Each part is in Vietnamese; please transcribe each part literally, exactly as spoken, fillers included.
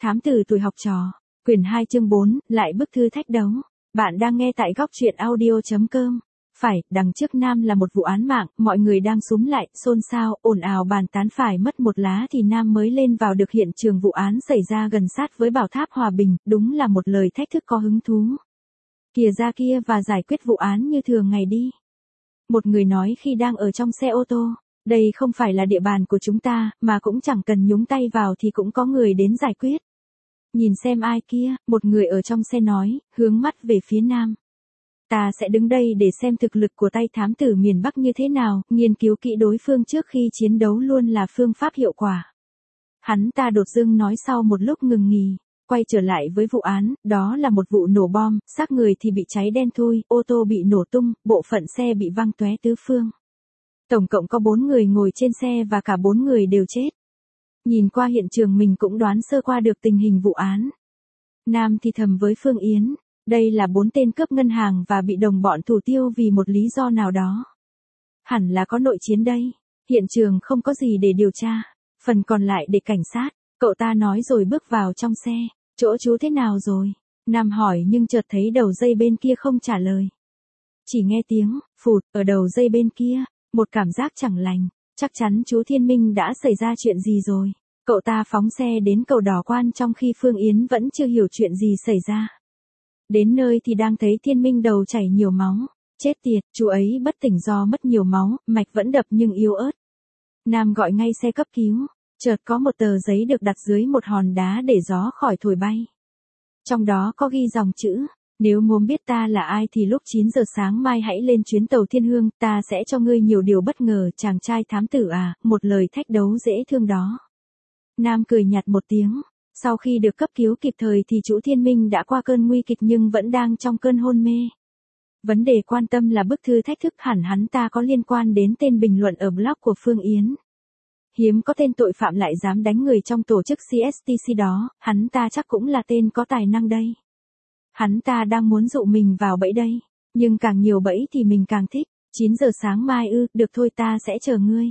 Thám tử tuổi học trò, quyển hai chương bốn, lại bức thư thách đấu. Bạn đang nghe tại góc truyện audio chấm com. Phải, đằng trước Nam là một vụ án mạng, mọi người đang xúm lại, xôn xao, ồn ào bàn tán phải mất một lá thì Nam mới lên vào được hiện trường vụ án xảy ra gần sát với bảo tháp Hòa Bình, đúng là một lời thách thức có hứng thú. Kìa ra kia và giải quyết vụ án như thường ngày đi. Một người nói khi đang ở trong xe ô tô, đây không phải là địa bàn của chúng ta, mà cũng chẳng cần nhúng tay vào thì cũng có người đến giải quyết. Nhìn xem ai kia, một người ở trong xe nói, hướng mắt về phía Nam. Ta sẽ đứng đây để xem thực lực của tay thám tử miền Bắc như thế nào, nghiên cứu kỹ đối phương trước khi chiến đấu luôn là phương pháp hiệu quả. Hắn ta đột dưng nói sau một lúc ngừng nghỉ, quay trở lại với vụ án, đó là một vụ nổ bom, xác người thì bị cháy đen thui, ô tô bị nổ tung, bộ phận xe bị văng tóe tứ phương. Tổng cộng có bốn người ngồi trên xe và cả bốn người đều chết. Nhìn qua hiện trường mình cũng đoán sơ qua được tình hình vụ án. Nam thì thầm với Phương Yến, đây là bốn tên cướp ngân hàng và bị đồng bọn thủ tiêu vì một lý do nào đó. Hẳn là có nội chiến đây, hiện trường không có gì để điều tra, phần còn lại để cảnh sát, cậu ta nói rồi bước vào trong xe. Chỗ chú thế nào rồi? Nam hỏi nhưng chợt thấy đầu dây bên kia không trả lời. Chỉ nghe tiếng, phụt, ở đầu dây bên kia, một cảm giác chẳng lành. Chắc chắn chú Thiên Minh đã xảy ra chuyện gì rồi. Cậu ta phóng xe đến cầu Đỏ Quan trong khi Phương Yến vẫn chưa hiểu chuyện gì xảy ra. Đến nơi thì đang thấy Thiên Minh đầu chảy nhiều máu. Chết tiệt, chú ấy bất tỉnh do mất nhiều máu, mạch vẫn đập nhưng yếu ớt. Nam gọi ngay xe cấp cứu. Chợt có một tờ giấy được đặt dưới một hòn đá để gió khỏi thổi bay. Trong đó có ghi dòng chữ. Nếu muốn biết ta là ai thì lúc chín giờ sáng mai hãy lên chuyến tàu Thiên Hương, ta sẽ cho ngươi nhiều điều bất ngờ, chàng trai thám tử à, một lời thách đấu dễ thương đó. Nam cười nhạt một tiếng, sau khi được cấp cứu kịp thời thì chủ Thiên Minh đã qua cơn nguy kịch nhưng vẫn đang trong cơn hôn mê. Vấn đề quan tâm là bức thư thách thức hẳn hắn ta có liên quan đến tên bình luận ở blog của Phương Yến. Hiếm có tên tội phạm lại dám đánh người trong tổ chức xê ét tê xê đó, hắn ta chắc cũng là tên có tài năng đây. Hắn ta đang muốn dụ mình vào bẫy đây, nhưng càng nhiều bẫy thì mình càng thích. chín giờ sáng mai ư, được thôi ta sẽ chờ ngươi.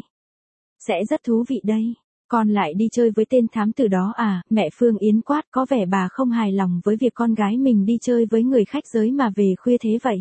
Sẽ rất thú vị đây. Con lại đi chơi với tên thám tử đó à? Mẹ Phương Yến quát, có vẻ bà không hài lòng với việc con gái mình đi chơi với người khách giới mà về khuya thế vậy.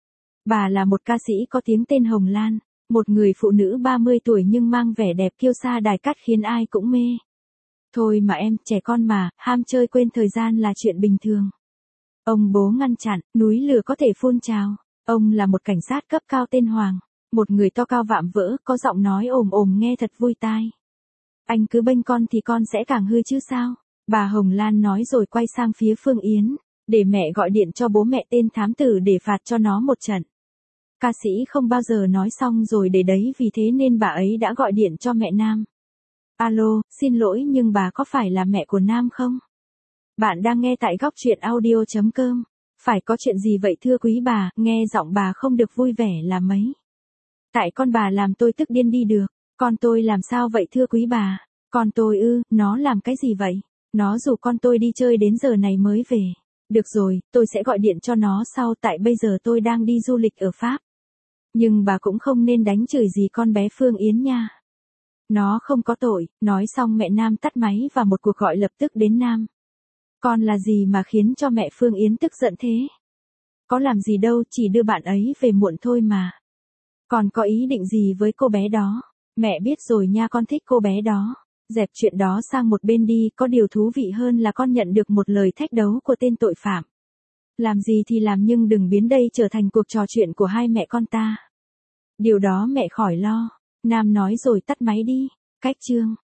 Bà là một ca sĩ có tiếng tên Hồng Lan, một người phụ nữ ba mươi tuổi nhưng mang vẻ đẹp kiêu sa đài cát khiến ai cũng mê. Thôi mà em, trẻ con mà, ham chơi quên thời gian là chuyện bình thường. Ông bố ngăn chặn, núi lửa có thể phun trào. Ông là một cảnh sát cấp cao tên Hoàng, một người to cao vạm vỡ, có giọng nói ồm ồm nghe thật vui tai. Anh cứ bênh con thì con sẽ càng hư chứ sao? Bà Hồng Lan nói rồi quay sang phía Phương Yến, để mẹ gọi điện cho bố mẹ tên thám tử để phạt cho nó một trận. Ca sĩ không bao giờ nói xong rồi để đấy vì thế nên bà ấy đã gọi điện cho mẹ Nam. Alo, xin lỗi nhưng bà có phải là mẹ của Nam không? Bạn đang nghe tại góc truyện audio chấm com. Phải có chuyện gì vậy thưa quý bà, nghe giọng bà không được vui vẻ là mấy. Tại con bà làm tôi tức điên đi được. Con tôi làm sao vậy thưa quý bà? Con tôi ư, nó làm cái gì vậy? Nó rủ con tôi đi chơi đến giờ này mới về. Được rồi, tôi sẽ gọi điện cho nó sau tại bây giờ tôi đang đi du lịch ở Pháp. Nhưng bà cũng không nên đánh chửi gì con bé Phương Yến nha. Nó không có tội. Nói xong mẹ Nam tắt máy và một cuộc gọi lập tức đến Nam. Con là gì mà khiến cho mẹ Phương Yến tức giận thế? Có làm gì đâu, chỉ đưa bạn ấy về muộn thôi mà. Con có ý định gì với cô bé đó? Mẹ biết rồi nha, con thích cô bé đó. Dẹp chuyện đó sang một bên đi, có điều thú vị hơn là con nhận được một lời thách đấu của tên tội phạm. Làm gì thì làm nhưng đừng biến đây trở thành cuộc trò chuyện của hai mẹ con ta. Điều đó mẹ khỏi lo. Nam nói rồi tắt máy đi. Cách chương.